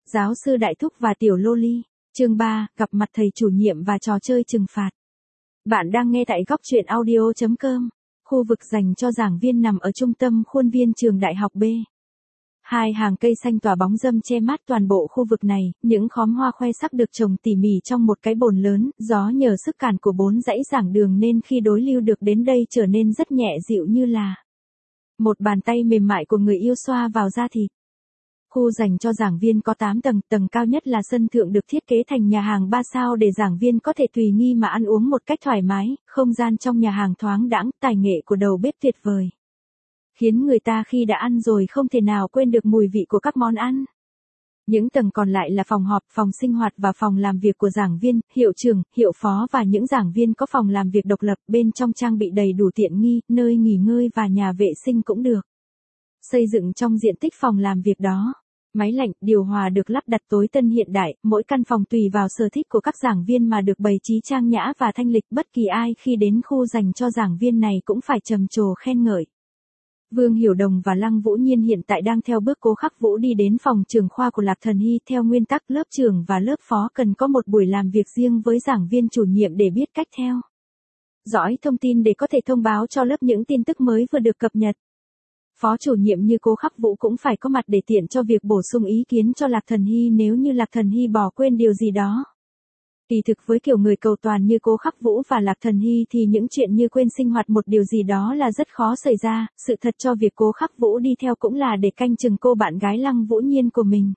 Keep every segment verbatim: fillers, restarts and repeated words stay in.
Giáo sư Đại Thúc và Tiểu Loli, chương ba, gặp mặt thầy chủ nhiệm và trò chơi trừng phạt. Bạn đang nghe tại góc truyện audio chấm com, khu vực dành cho giảng viên nằm ở trung tâm khuôn viên trường Đại học B. Hai hàng cây xanh tỏa bóng râm che mát toàn bộ khu vực này, những khóm hoa khoe sắc được trồng tỉ mỉ trong một cái bồn lớn, gió nhờ sức cản của bốn dãy giảng đường nên khi đối lưu được đến đây trở nên rất nhẹ dịu như là một bàn tay mềm mại của người yêu xoa vào da thịt. Khu dành cho giảng viên có tám tầng, tầng cao nhất là sân thượng được thiết kế thành nhà hàng ba sao để giảng viên có thể tùy nghi mà ăn uống một cách thoải mái, không gian trong nhà hàng thoáng đãng, tài nghệ của đầu bếp tuyệt vời. Khiến người ta khi đã ăn rồi không thể nào quên được mùi vị của các món ăn. Những tầng còn lại là phòng họp, phòng sinh hoạt và phòng làm việc của giảng viên, hiệu trưởng, hiệu phó và những giảng viên có phòng làm việc độc lập, bên trong trang bị đầy đủ tiện nghi, nơi nghỉ ngơi và nhà vệ sinh cũng được xây dựng trong diện tích phòng làm việc đó. Máy lạnh, điều hòa được lắp đặt tối tân hiện đại, mỗi căn phòng tùy vào sở thích của các giảng viên mà được bày trí trang nhã và thanh lịch, bất kỳ ai khi đến khu dành cho giảng viên này cũng phải trầm trồ khen ngợi. Vương Hiểu Đồng và Lăng Vũ Nhiên hiện tại đang theo bước Cố Khắc Vũ đi đến phòng trưởng khoa của Lạc Thần Hy. Theo nguyên tắc, lớp trưởng và lớp phó cần có một buổi làm việc riêng với giảng viên chủ nhiệm để biết cách theo dõi thông tin để có thể thông báo cho lớp những tin tức mới vừa được cập nhật. Phó chủ nhiệm như Cố Khắc Vũ cũng phải có mặt để tiện cho việc bổ sung ý kiến cho Lạc Thần Hy nếu như Lạc Thần Hy bỏ quên điều gì đó. Kỳ thực với kiểu người cầu toàn như Cố Khắc Vũ và Lạc Thần Hy thì những chuyện như quên sinh hoạt một điều gì đó là rất khó xảy ra, sự thật cho việc Cố Khắc Vũ đi theo cũng là để canh chừng cô bạn gái Lăng Vũ Nhiên của mình.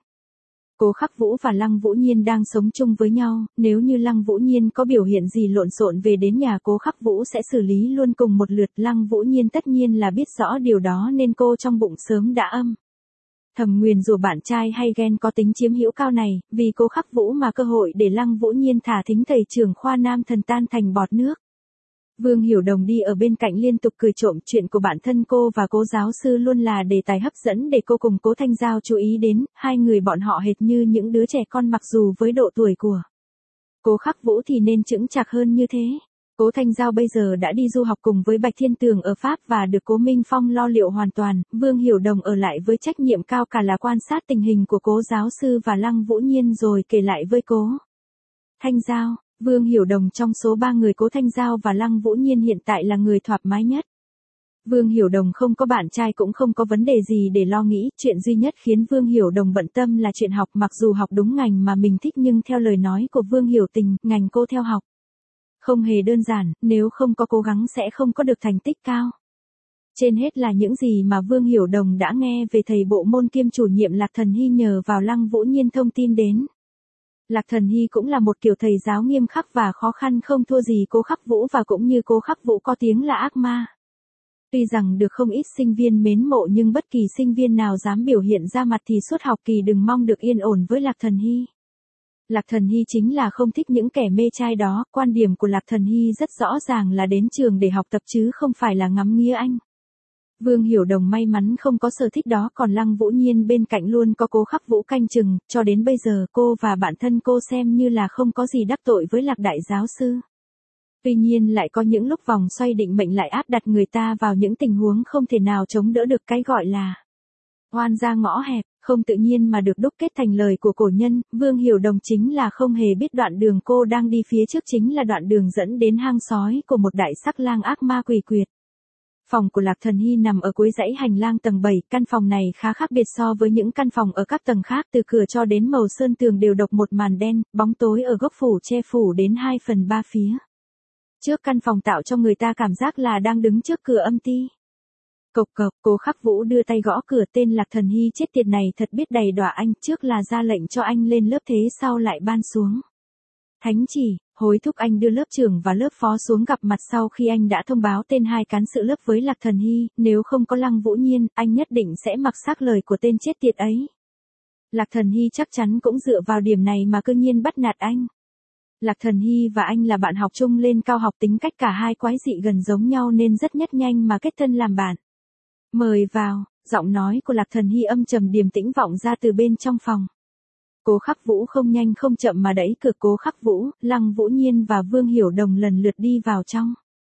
Cố Khắc Vũ và Lăng Vũ Nhiên đang sống chung với nhau, nếu như Lăng Vũ Nhiên có biểu hiện gì lộn xộn về đến nhà Cố Khắc Vũ sẽ xử lý luôn cùng một lượt. Lăng Vũ Nhiên tất nhiên là biết rõ điều đó nên cô trong bụng sớm đã âm thầm nguyền rủa bạn trai hay ghen có tính chiếm hữu cao này, vì Cố Khắc Vũ mà cơ hội để Lăng Vũ Nhiên thả thính thầy trưởng khoa nam thần tan thành bọt nước. Vương Hiểu Đồng đi ở bên cạnh liên tục cười trộm, chuyện của bản thân cô và Cố giáo sư luôn là đề tài hấp dẫn để cô cùng Cố Thanh Giao chú ý đến, hai người bọn họ hệt như những đứa trẻ con mặc dù với độ tuổi của Cố Khắc Vũ thì nên chững chạc hơn như thế. Cố Thanh Giao bây giờ đã đi du học cùng với Bạch Thiên Tường ở Pháp và được Cố Minh Phong lo liệu hoàn toàn, Vương Hiểu Đồng ở lại với trách nhiệm cao cả là quan sát tình hình của Cố giáo sư và Lăng Vũ Nhiên rồi kể lại với Cố Thanh Giao. Vương Hiểu Đồng trong số ba người Cố Thanh Giao và Lăng Vũ Nhiên hiện tại là người thoải mái nhất. Vương Hiểu Đồng không có bạn trai cũng không có vấn đề gì để lo nghĩ, chuyện duy nhất khiến Vương Hiểu Đồng bận tâm là chuyện học, mặc dù học đúng ngành mà mình thích nhưng theo lời nói của Vương Hiểu Tình, ngành cô theo học không hề đơn giản, nếu không có cố gắng sẽ không có được thành tích cao. Trên hết là những gì mà Vương Hiểu Đồng đã nghe về thầy bộ môn kiêm chủ nhiệm Lạc Thần Hy nhờ vào Lăng Vũ Nhiên thông tin đến. Lạc Thần Hy cũng là một kiểu thầy giáo nghiêm khắc và khó khăn không thua gì Cố Khắc Vũ và cũng như Cố Khắc Vũ có tiếng là ác ma. Tuy rằng được không ít sinh viên mến mộ nhưng bất kỳ sinh viên nào dám biểu hiện ra mặt thì suốt học kỳ đừng mong được yên ổn với Lạc Thần Hy. Lạc Thần Hy chính là không thích những kẻ mê trai đó, quan điểm của Lạc Thần Hy rất rõ ràng là đến trường để học tập chứ không phải là ngắm nghía anh. Vương Hiểu Đồng may mắn không có sở thích đó, còn Lăng Vũ Nhiên bên cạnh luôn có Cố Khắc Vũ canh chừng, cho đến bây giờ cô và bản thân cô xem như là không có gì đắc tội với Lạc đại giáo sư. Tuy nhiên lại có những lúc vòng xoay định mệnh lại áp đặt người ta vào những tình huống không thể nào chống đỡ được, cái gọi là oan ra ngõ hẹp, không tự nhiên mà được đúc kết thành lời của cổ nhân. Vương Hiểu Đồng chính là không hề biết đoạn đường cô đang đi phía trước chính là đoạn đường dẫn đến hang sói của một đại sắc lang ác ma quỷ quyệt. Phòng của Lạc Thần Hy nằm ở cuối dãy hành lang tầng bảy, căn phòng này khá khác biệt so với những căn phòng ở các tầng khác, từ cửa cho đến màu sơn tường đều độc một màn đen, bóng tối ở góc phủ che phủ đến hai phần ba phía trước căn phòng tạo cho người ta cảm giác là đang đứng trước cửa âm ty. Cộc cộc, Cố Khắc Vũ đưa tay gõ cửa, tên Lạc Thần Hy chết tiệt này thật biết đầy đọa anh, trước là ra lệnh cho anh lên lớp thế sau lại ban xuống thánh chỉ, hối thúc anh đưa lớp trưởng và lớp phó xuống gặp mặt sau khi anh đã thông báo tên hai cán sự lớp với Lạc Thần Hy, nếu không có Lăng Vũ Nhiên, anh nhất định sẽ mặc xác lời của tên chết tiệt ấy. Lạc Thần Hy chắc chắn cũng dựa vào điểm này mà cư nhiên bắt nạt anh. Lạc Thần Hy và anh là bạn học chung lên cao học, tính cách cả hai quái dị gần giống nhau nên rất nhất nhanh mà kết thân làm bạn. Mời vào, giọng nói của Lạc Thần Hy âm trầm điềm tĩnh vọng ra từ bên trong phòng. Cố Khắc Vũ không nhanh không chậm mà đẩy cửa. Cố Khắc Vũ, Lăng Vũ Nhiên và Vương Hiểu Đồng lần lượt đi vào trong.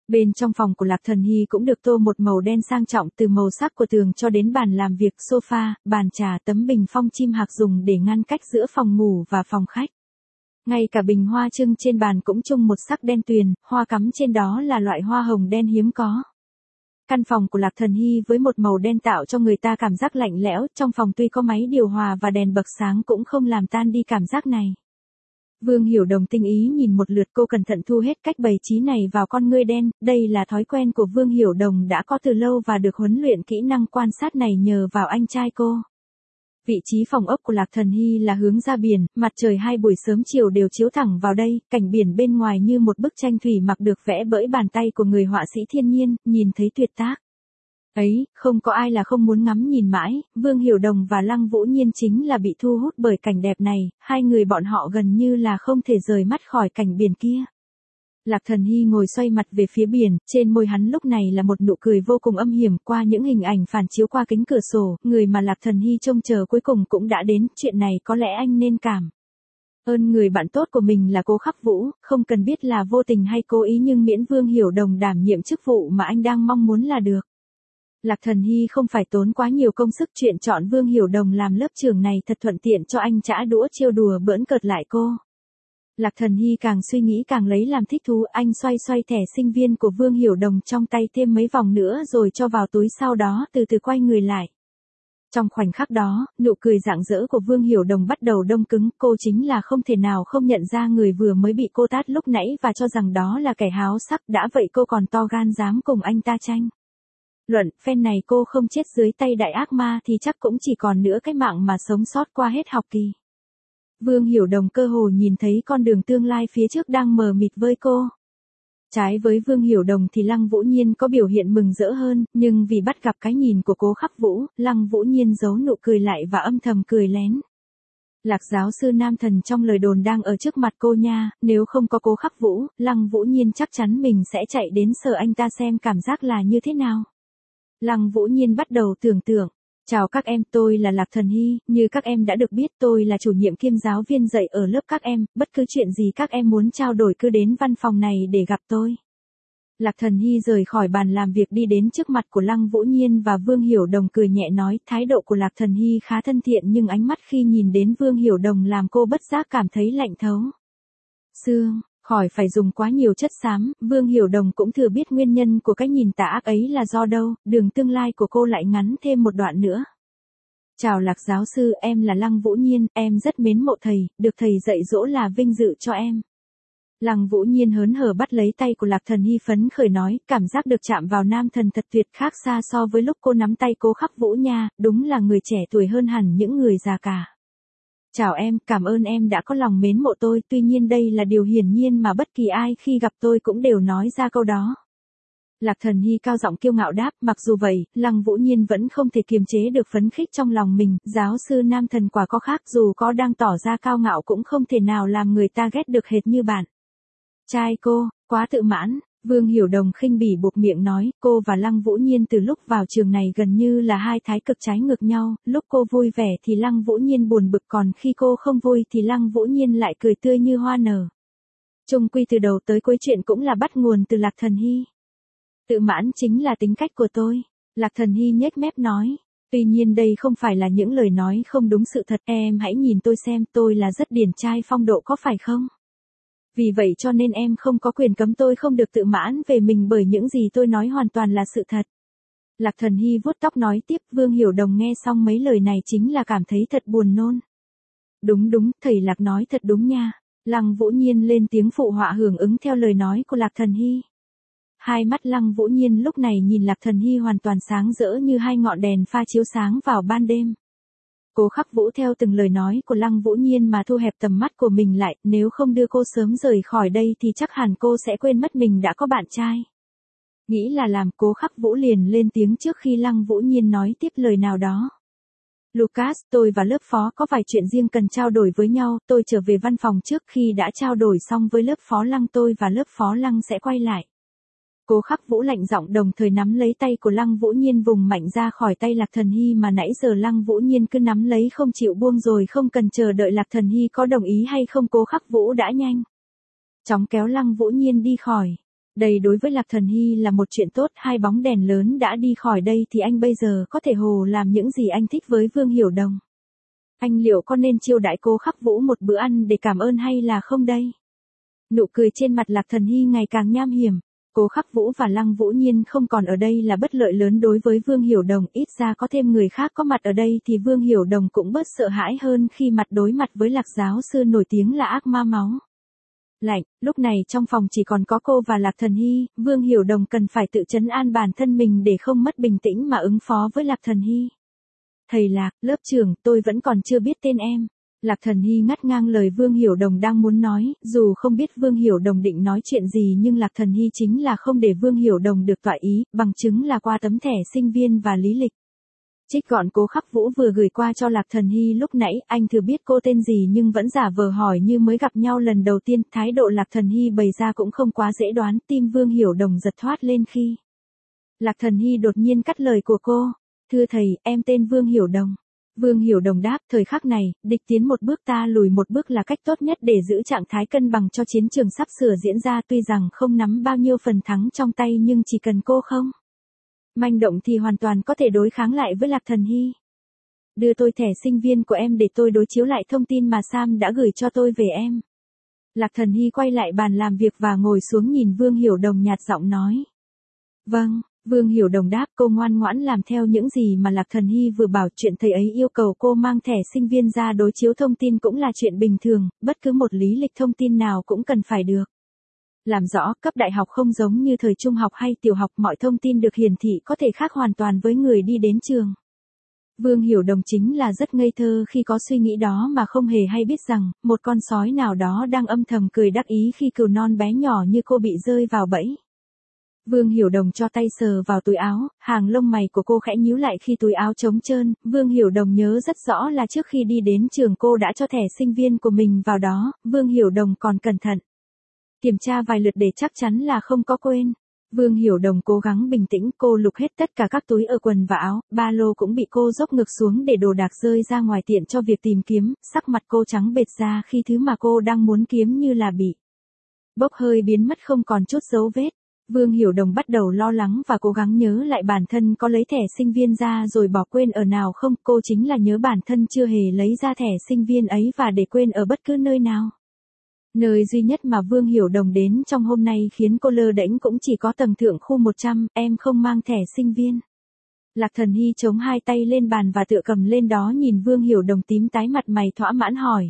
Bên trong phòng của Lạc Thần Hy cũng được tô một màu đen sang trọng, từ màu sắc của tường cho đến bàn làm việc, sofa, bàn trà, tấm bình phong chim hạc dùng để ngăn cách giữa phòng ngủ và phòng khách. Ngay cả bình hoa trưng trên bàn cũng chung một sắc đen tuyền, hoa cắm trên đó là loại hoa hồng đen hiếm có. Căn phòng của Lạc Thần Hy với một màu đen tạo cho người ta cảm giác lạnh lẽo, trong phòng tuy có máy điều hòa và đèn bật sáng cũng không làm tan đi cảm giác này. Vương Hiểu Đồng tinh ý nhìn một lượt, cô cẩn thận thu hết cách bày trí này vào con ngươi đen, đây là thói quen của Vương Hiểu Đồng đã có từ lâu và được huấn luyện kỹ năng quan sát này nhờ vào anh trai cô. Vị trí phòng ốc của Lạc Thần Hy là hướng ra biển, mặt trời hai buổi sớm chiều đều chiếu thẳng vào đây, cảnh biển bên ngoài như một bức tranh thủy mặc được vẽ bởi bàn tay của người họa sĩ thiên nhiên, nhìn thấy tuyệt tác. Ấy, không có ai là không muốn ngắm nhìn mãi, Vương Hiểu Đồng và Lăng Vũ Nhiên chính là bị thu hút bởi cảnh đẹp này, hai người bọn họ gần như là không thể rời mắt khỏi cảnh biển kia. Lạc Thần Hy ngồi xoay mặt về phía biển, trên môi hắn lúc này là một nụ cười vô cùng âm hiểm, qua những hình ảnh phản chiếu qua kính cửa sổ, người mà Lạc Thần Hy trông chờ cuối cùng cũng đã đến, chuyện này có lẽ anh nên cảm ơn người bạn tốt của mình là Cố Khắc Vũ, không cần biết là vô tình hay cố ý nhưng miễn Vương Hiểu Đồng đảm nhiệm chức vụ mà anh đang mong muốn là được. Lạc Thần Hy không phải tốn quá nhiều công sức, chuyện chọn Vương Hiểu Đồng làm lớp trưởng này thật thuận tiện cho anh chả đũa trêu đùa bỡn cợt lại cô. Lạc Thần Hy càng suy nghĩ càng lấy làm thích thú, anh xoay xoay thẻ sinh viên của Vương Hiểu Đồng trong tay thêm mấy vòng nữa rồi cho vào túi, sau đó từ từ quay người lại. Trong khoảnh khắc đó, nụ cười rạng rỡ của Vương Hiểu Đồng bắt đầu đông cứng, cô chính là không thể nào không nhận ra người vừa mới bị cô tát lúc nãy và cho rằng đó là kẻ háo sắc, đã vậy cô còn to gan dám cùng anh ta tranh luận, phen này cô không chết dưới tay đại ác ma thì chắc cũng chỉ còn nữa cái mạng mà sống sót qua hết học kỳ. Vương Hiểu Đồng cơ hồ nhìn thấy con đường tương lai phía trước đang mờ mịt với cô. Trái với Vương Hiểu Đồng thì Lăng Vũ Nhiên có biểu hiện mừng rỡ hơn, nhưng vì bắt gặp cái nhìn của Cố Khắc Vũ, Lăng Vũ Nhiên giấu nụ cười lại và âm thầm cười lén. Lạc giáo sư nam thần trong lời đồn đang ở trước mặt cô nha, nếu không có Cố Khắc Vũ, Lăng Vũ Nhiên chắc chắn mình sẽ chạy đến sợ anh ta xem cảm giác là như thế nào. Lăng Vũ Nhiên bắt đầu tưởng tượng. Chào các em, tôi là Lạc Thần Hy, như các em đã được biết tôi là chủ nhiệm kiêm giáo viên dạy ở lớp các em, bất cứ chuyện gì các em muốn trao đổi cứ đến văn phòng này để gặp tôi. Lạc Thần Hy rời khỏi bàn làm việc đi đến trước mặt của Lăng Vũ Nhiên và Vương Hiểu Đồng cười nhẹ nói, thái độ của Lạc Thần Hy khá thân thiện nhưng ánh mắt khi nhìn đến Vương Hiểu Đồng làm cô bất giác cảm thấy lạnh thấu xương. Khỏi phải dùng quá nhiều chất xám, Vương Hiểu Đồng cũng thừa biết nguyên nhân của cái nhìn tà ác ấy là do đâu, đường tương lai của cô lại ngắn thêm một đoạn nữa. Chào Lạc giáo sư, em là Lăng Vũ Nhiên, em rất mến mộ thầy, được thầy dạy dỗ là vinh dự cho em. Lăng Vũ Nhiên hớn hở bắt lấy tay của Lạc Thần Hy phấn khởi nói, cảm giác được chạm vào nam thần thật tuyệt, khác xa so với lúc cô nắm tay Cố Khắc Vũ nha, đúng là người trẻ tuổi hơn hẳn những người già cả. Chào em, cảm ơn em đã có lòng mến mộ tôi, tuy nhiên đây là điều hiển nhiên mà bất kỳ ai khi gặp tôi cũng đều nói ra câu đó. Lạc Thần Hy cao giọng kiêu ngạo đáp, mặc dù vậy, Lăng Vũ Nhiên vẫn không thể kiềm chế được phấn khích trong lòng mình, giáo sư nam thần quả có khác, dù có đang tỏ ra cao ngạo cũng không thể nào làm người ta ghét được hệt như bạn trai cô, quá tự mãn. Vương Hiểu Đồng khinh bỉ buộc miệng nói, cô và Lăng Vũ Nhiên từ lúc vào trường này gần như là hai thái cực trái ngược nhau, lúc cô vui vẻ thì Lăng Vũ Nhiên buồn bực, còn khi cô không vui thì Lăng Vũ Nhiên lại cười tươi như hoa nở. Chung quy từ đầu tới cuối chuyện cũng là bắt nguồn từ Lạc Thần Hy. Tự mãn chính là tính cách của tôi. Lạc Thần Hy nhếch mép nói, tuy nhiên đây không phải là những lời nói không đúng sự thật, em hãy nhìn tôi xem, tôi là rất điển trai phong độ có phải không? Vì vậy cho nên em không có quyền cấm tôi không được tự mãn về mình bởi những gì tôi nói hoàn toàn là sự thật. Lạc Thần Hy vuốt tóc nói tiếp, Vương Hiểu Đồng nghe xong mấy lời này chính là cảm thấy thật buồn nôn. Đúng đúng, thầy Lạc nói thật đúng nha. Lăng Vũ Nhiên lên tiếng phụ họa hưởng ứng theo lời nói của Lạc Thần Hy. Hai mắt Lăng Vũ Nhiên lúc này nhìn Lạc Thần Hy hoàn toàn sáng rỡ như hai ngọn đèn pha chiếu sáng vào ban đêm. Cố Khắc Vũ theo từng lời nói của Lăng Vũ Nhiên mà thu hẹp tầm mắt của mình lại, nếu không đưa cô sớm rời khỏi đây thì chắc hẳn cô sẽ quên mất mình đã có bạn trai. Nghĩ là làm, Cố Khắc Vũ liền lên tiếng trước khi Lăng Vũ Nhiên nói tiếp lời nào đó. Lucas, tôi và lớp phó có vài chuyện riêng cần trao đổi với nhau, tôi trở về văn phòng trước, khi đã trao đổi xong với lớp phó Lăng tôi và lớp phó Lăng sẽ quay lại. Cố Khắc Vũ lạnh giọng đồng thời nắm lấy tay của Lăng Vũ Nhiên vùng mạnh ra khỏi tay Lạc Thần Hy mà nãy giờ Lăng Vũ Nhiên cứ nắm lấy không chịu buông rồi không cần chờ đợi Lạc Thần Hy có đồng ý hay không Cố Khắc Vũ đã nhanh chóng kéo Lăng Vũ Nhiên đi khỏi Đây đối với Lạc Thần Hy là một chuyện tốt, hai bóng đèn lớn đã đi khỏi đây thì anh bây giờ có thể hồ làm những gì anh thích với Vương Hiểu Đồng. Anh liệu có nên chiêu đãi cô Khắc Vũ một bữa ăn để cảm ơn hay là không đây? Nụ cười trên mặt Lạc Thần Hy ngày càng nham hiểm. Cố Khắc Vũ và Lăng Vũ Nhiên không còn ở đây là bất lợi lớn đối với Vương Hiểu Đồng, ít ra có thêm người khác có mặt ở đây thì Vương Hiểu Đồng cũng bớt sợ hãi hơn khi mặt đối mặt với Lạc giáo sư nổi tiếng là ác ma máu lạnh. Lúc này trong phòng chỉ còn có cô và Lạc Thần Hy, Vương Hiểu Đồng cần phải tự trấn an bản thân mình để không mất bình tĩnh mà ứng phó với Lạc Thần Hy. Thầy Lạc, lớp trưởng, tôi vẫn còn chưa biết tên em. Lạc Thần Hy ngắt ngang lời Vương Hiểu Đồng đang muốn nói, dù không biết Vương Hiểu Đồng định nói chuyện gì nhưng Lạc Thần Hy chính là không để Vương Hiểu Đồng được tọa ý, bằng chứng là qua tấm thẻ sinh viên và lý lịch. Trích gọn Cố Khắc Vũ vừa gửi qua cho Lạc Thần Hy lúc nãy, anh thừa biết cô tên gì nhưng vẫn giả vờ hỏi như mới gặp nhau lần đầu tiên, thái độ Lạc Thần Hy bày ra cũng không quá dễ đoán, tim Vương Hiểu Đồng giật thoát lên khi Lạc Thần Hy đột nhiên cắt lời của cô. Thưa thầy, em tên Vương Hiểu Đồng. Vương Hiểu Đồng đáp, thời khắc này, địch tiến một bước ta lùi một bước là cách tốt nhất để giữ trạng thái cân bằng cho chiến trường sắp sửa diễn ra, tuy rằng không nắm bao nhiêu phần thắng trong tay nhưng chỉ cần cô không manh động thì hoàn toàn có thể đối kháng lại với Lạc Thần Hy. Đưa tôi thẻ sinh viên của em để tôi đối chiếu lại thông tin mà Sam đã gửi cho tôi về em. Lạc Thần Hy quay lại bàn làm việc và ngồi xuống nhìn Vương Hiểu Đồng nhạt giọng nói. Vâng. Vương Hiểu Đồng đáp, cô ngoan ngoãn làm theo những gì mà Lạc Thần Hy vừa bảo, chuyện thầy ấy yêu cầu cô mang thẻ sinh viên ra đối chiếu thông tin cũng là chuyện bình thường, bất cứ một lý lịch thông tin nào cũng cần phải được làm rõ, cấp đại học không giống như thời trung học hay tiểu học, mọi thông tin được hiển thị có thể khác hoàn toàn với người đi đến trường. Vương Hiểu Đồng chính là rất ngây thơ khi có suy nghĩ đó mà không hề hay biết rằng, một con sói nào đó đang âm thầm cười đắc ý khi cừu non bé nhỏ như cô bị rơi vào bẫy. Vương Hiểu Đồng cho tay sờ vào túi áo, hàng lông mày của cô khẽ nhíu lại khi túi áo trống trơn, Vương Hiểu Đồng nhớ rất rõ là trước khi đi đến trường cô đã cho thẻ sinh viên của mình vào đó, Vương Hiểu Đồng còn cẩn thận kiểm tra vài lượt để chắc chắn là không có quên. Vương Hiểu Đồng cố gắng bình tĩnh, cô lục hết tất cả các túi ở quần và áo, ba lô cũng bị cô dốc ngược xuống để đồ đạc rơi ra ngoài tiện cho việc tìm kiếm, sắc mặt cô trắng bệch ra khi thứ mà cô đang muốn kiếm như là bị bốc hơi biến mất không còn chút dấu vết. Vương Hiểu Đồng bắt đầu lo lắng và cố gắng nhớ lại bản thân có lấy thẻ sinh viên ra rồi bỏ quên ở nào không, cô chính là nhớ bản thân chưa hề lấy ra thẻ sinh viên ấy và để quên ở bất cứ nơi nào. Nơi duy nhất mà Vương Hiểu Đồng đến trong hôm nay khiến cô lơ đễnh cũng chỉ có tầng thượng khu một trăm, em không mang thẻ sinh viên. Lạc Thần Hy chống hai tay lên bàn và tựa cầm lên đó nhìn Vương Hiểu Đồng tím tái mặt mày thỏa mãn hỏi.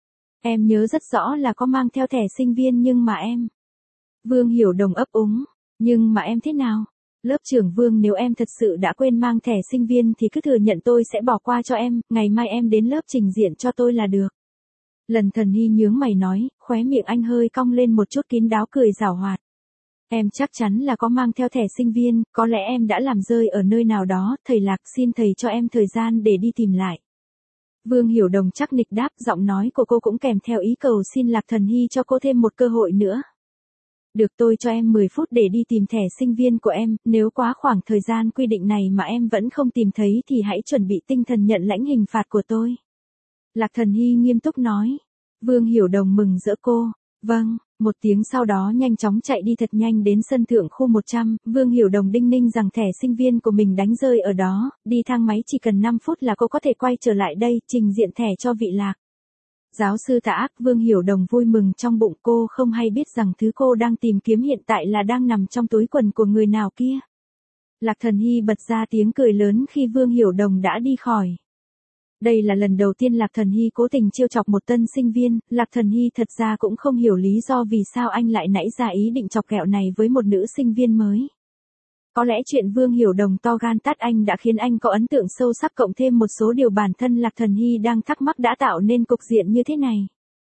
Em nhớ rất rõ là có mang theo thẻ sinh viên nhưng mà em... Vương Hiểu Đồng ấp úng, nhưng mà em thế nào? Lớp trưởng Vương, nếu em thật sự đã quên mang thẻ sinh viên thì cứ thừa nhận, tôi sẽ bỏ qua cho em, ngày mai em đến lớp trình diện cho tôi là được. Lần Thần Hy nhướng mày nói, khóe miệng anh hơi cong lên một chút kín đáo cười giảo hoạt. Em chắc chắn là có mang theo thẻ sinh viên, có lẽ em đã làm rơi ở nơi nào đó, thầy Lạc xin thầy cho em thời gian để đi tìm lại. Vương Hiểu Đồng chắc nịch đáp, giọng nói của cô cũng kèm theo ý cầu xin Lạc Thần Hy cho cô thêm một cơ hội nữa. Được, tôi cho em mười phút để đi tìm thẻ sinh viên của em, nếu quá khoảng thời gian quy định này mà em vẫn không tìm thấy thì hãy chuẩn bị tinh thần nhận lãnh hình phạt của tôi. Lạc Thần Hy nghiêm túc nói. Vương Hiểu Đồng mừng rỡ cô. Vâng, một tiếng sau đó nhanh chóng chạy đi thật nhanh đến sân thượng khu một trăm, Vương Hiểu Đồng đinh ninh rằng thẻ sinh viên của mình đánh rơi ở đó, đi thang máy chỉ cần năm phút là cô có thể quay trở lại đây, trình diện thẻ cho vị Lạc giáo sư tà ác. Vương Hiểu Đồng vui mừng trong bụng, cô không hay biết rằng thứ cô đang tìm kiếm hiện tại là đang nằm trong túi quần của người nào kia. Lạc Thần Hy bật ra tiếng cười lớn khi Vương Hiểu Đồng đã đi khỏi. Đây là lần đầu tiên Lạc Thần Hy cố tình trêu chọc một tân sinh viên, Lạc Thần Hy thật ra cũng không hiểu lý do vì sao anh lại nảy ra ý định chọc ghẹo này với một nữ sinh viên mới. Có lẽ chuyện Vương Hiểu Đồng to gan tát anh đã khiến anh có ấn tượng sâu sắc, cộng thêm một số điều bản thân Lạc Thần Hy đang thắc mắc đã tạo nên cục diện như thế này.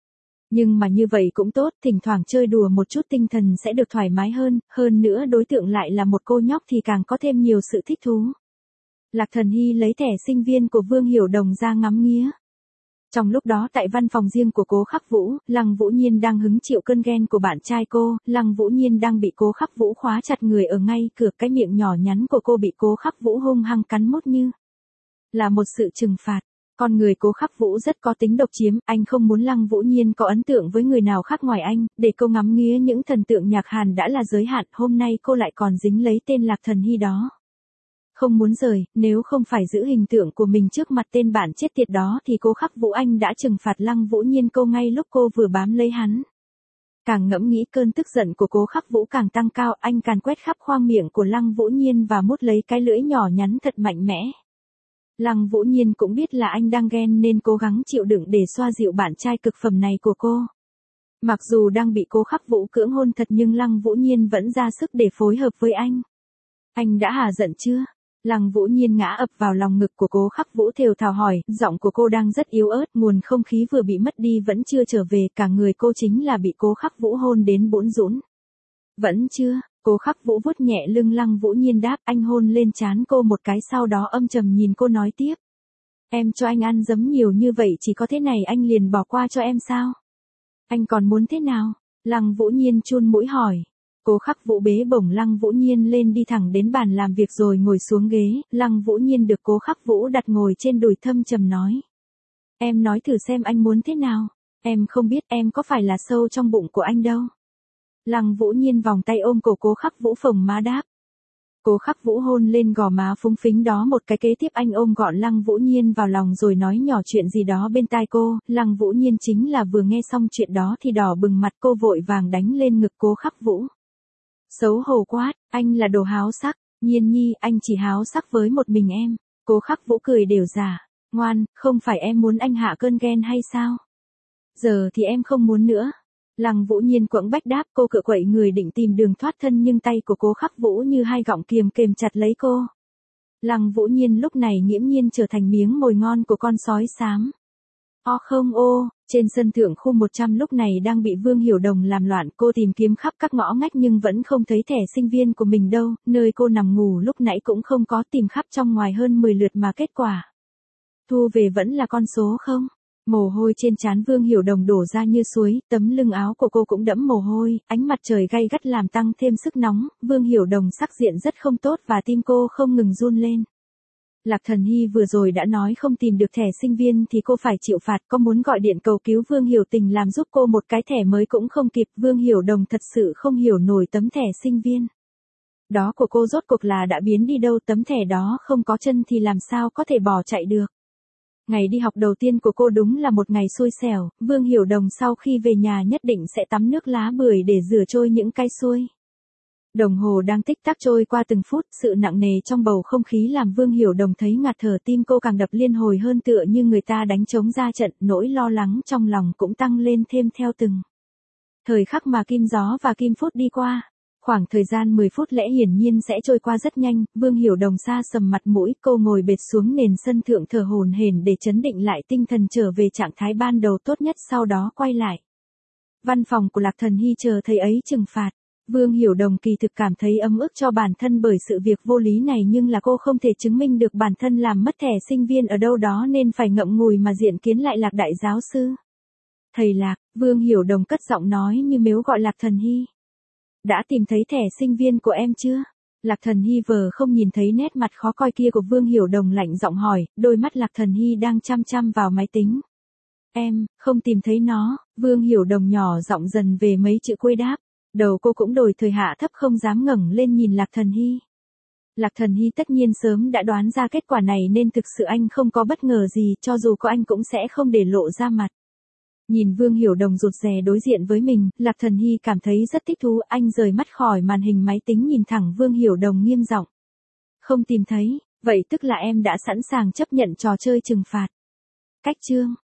Nhưng mà như vậy cũng tốt, thỉnh thoảng chơi đùa một chút tinh thần sẽ được thoải mái hơn, hơn nữa đối tượng lại là một cô nhóc thì càng có thêm nhiều sự thích thú. Lạc Thần Hy lấy thẻ sinh viên của Vương Hiểu Đồng ra ngắm nghía. Trong lúc đó tại văn phòng riêng của Cố Khắc Vũ, Lăng Vũ Nhiên đang hứng chịu cơn ghen của bạn trai cô, Lăng Vũ Nhiên đang bị Cố Khắc Vũ khóa chặt người ở ngay cửa, cái miệng nhỏ nhắn của cô bị Cố Khắc Vũ hung hăng cắn mốt như là một sự trừng phạt. Con người Cố Khắc Vũ rất có tính độc chiếm, anh không muốn Lăng Vũ Nhiên có ấn tượng với người nào khác ngoài anh, để cô ngắm nghía những thần tượng nhạc Hàn đã là giới hạn, hôm nay cô lại còn dính lấy tên Lạc Thần Hy đó. Không muốn rời, nếu không phải giữ hình tượng của mình trước mặt tên bạn chết tiệt đó thì Cố Khắc Vũ anh đã trừng phạt Lăng Vũ Nhiên cô ngay lúc cô vừa bám lấy hắn. Càng ngẫm nghĩ cơn tức giận của Cố Khắc Vũ càng tăng cao, anh càn quét khắp khoang miệng của Lăng Vũ Nhiên và mút lấy cái lưỡi nhỏ nhắn thật mạnh mẽ. Lăng Vũ Nhiên cũng biết là anh đang ghen nên cố gắng chịu đựng để xoa dịu bạn trai cực phẩm này của cô. Mặc dù đang bị Cố Khắc Vũ cưỡng hôn thật nhưng Lăng Vũ Nhiên vẫn ra sức để phối hợp với anh. Anh đã hả giận chưa? Lăng Vũ Nhiên ngã ập vào lòng ngực của Cố Khắc Vũ thều thào hỏi, giọng của cô đang rất yếu ớt, nguồn không khí vừa bị mất đi vẫn chưa trở về, cả người cô chính là bị Cố Khắc Vũ hôn đến bủn rũn. Vẫn chưa, Cố Khắc Vũ vuốt nhẹ lưng Lăng Vũ Nhiên đáp, anh hôn lên trán cô một cái sau đó âm trầm nhìn cô nói tiếp. Em cho anh ăn giấm nhiều như vậy chỉ có thế này anh liền bỏ qua cho em sao? Anh còn muốn thế nào? Lăng Vũ Nhiên chun mũi hỏi. Cố Khắc Vũ bế bổng Lăng Vũ Nhiên lên đi thẳng đến bàn làm việc rồi ngồi xuống ghế, Lăng Vũ Nhiên được Cố Khắc Vũ đặt ngồi trên đùi thâm trầm nói. Em nói thử xem anh muốn thế nào, em không biết em có phải là sâu trong bụng của anh đâu. Lăng Vũ Nhiên vòng tay ôm cổ Cố Khắc Vũ phồng má đáp. Cố Khắc Vũ hôn lên gò má phúng phính đó một cái, kế tiếp anh ôm gọn Lăng Vũ Nhiên vào lòng rồi nói nhỏ chuyện gì đó bên tai cô, Lăng Vũ Nhiên chính là vừa nghe xong chuyện đó thì đỏ bừng mặt, cô vội vàng đánh lên ngực Cố Khắc Vũ. Xấu hổ quát, anh là đồ háo sắc, Nhiên nhi anh chỉ háo sắc với một mình em. Cố Khắc Vũ cười đều giả, ngoan, không phải em muốn anh hạ cơn ghen hay sao? Giờ thì em không muốn nữa. Lăng Vũ Nhiên quẫng bách đáp, cô cựa quậy người định tìm đường thoát thân nhưng tay của Cố Khắc Vũ như hai gọng kiềm kềm chặt lấy cô. Lăng Vũ Nhiên lúc này nghiễm nhiên trở thành miếng mồi ngon của con sói xám. O không ô, trên sân thượng khu một trăm lúc này đang bị Vương Hiểu Đồng làm loạn, cô tìm kiếm khắp các ngõ ngách nhưng vẫn không thấy thẻ sinh viên của mình đâu, nơi cô nằm ngủ lúc nãy cũng không có, tìm khắp trong ngoài hơn mười lượt mà kết quả. Thu về vẫn là con số không. Mồ hôi trên trán Vương Hiểu Đồng đổ ra như suối, tấm lưng áo của cô cũng đẫm mồ hôi, ánh mặt trời gay gắt làm tăng thêm sức nóng, Vương Hiểu Đồng sắc diện rất không tốt và tim cô không ngừng run lên. Lạc Thần Hy vừa rồi đã nói không tìm được thẻ sinh viên thì cô phải chịu phạt, có muốn gọi điện cầu cứu Vương Hiểu Tình làm giúp cô một cái thẻ mới cũng không kịp, Vương Hiểu Đồng thật sự không hiểu nổi tấm thẻ sinh viên đó của cô rốt cuộc là đã biến đi đâu, tấm thẻ đó không có chân thì làm sao có thể bỏ chạy được. Ngày đi học đầu tiên của cô đúng là một ngày xui xẻo, Vương Hiểu Đồng sau khi về nhà nhất định sẽ tắm nước lá bưởi để rửa trôi những cái xuôi. Đồng hồ đang tích tắc trôi qua từng phút, sự nặng nề trong bầu không khí làm Vương Hiểu Đồng thấy ngạt thở, tim cô càng đập liên hồi hơn tựa như người ta đánh trống ra trận, nỗi lo lắng trong lòng cũng tăng lên thêm theo từng thời khắc mà kim gió và kim phút đi qua. Khoảng thời gian mười phút lẽ hiển nhiên sẽ trôi qua rất nhanh, Vương Hiểu Đồng xa sầm mặt mũi, cô ngồi bệt xuống nền sân thượng thở hổn hển để chấn định lại tinh thần trở về trạng thái ban đầu tốt nhất, sau đó quay lại văn phòng của Lạc Thần Hy chờ thầy ấy trừng phạt. Vương Hiểu Đồng kỳ thực cảm thấy ấm ức cho bản thân bởi sự việc vô lý này nhưng là cô không thể chứng minh được bản thân làm mất thẻ sinh viên ở đâu đó nên phải ngậm ngùi mà diện kiến lại Lạc đại giáo sư. Thầy Lạc, Vương Hiểu Đồng cất giọng nói như mếu gọi Lạc Thần Hy. Đã tìm thấy thẻ sinh viên của em chưa? Lạc Thần Hy vờ không nhìn thấy nét mặt khó coi kia của Vương Hiểu Đồng lạnh giọng hỏi, đôi mắt Lạc Thần Hy đang chăm chăm vào máy tính. Em, không tìm thấy nó, Vương Hiểu Đồng nhỏ giọng dần về mấy chữ cuối đáp. Đầu cô cũng đổi thời hạ thấp không dám ngẩng lên nhìn Lạc Thần Hy. Lạc Thần Hy tất nhiên sớm đã đoán ra kết quả này nên thực sự anh không có bất ngờ gì, cho dù có anh cũng sẽ không để lộ ra mặt. Nhìn Vương Hiểu Đồng rụt rè đối diện với mình, Lạc Thần Hy cảm thấy rất thích thú, anh rời mắt khỏi màn hình máy tính nhìn thẳng Vương Hiểu Đồng nghiêm giọng. Không tìm thấy, vậy tức là em đã sẵn sàng chấp nhận trò chơi trừng phạt. Cách chương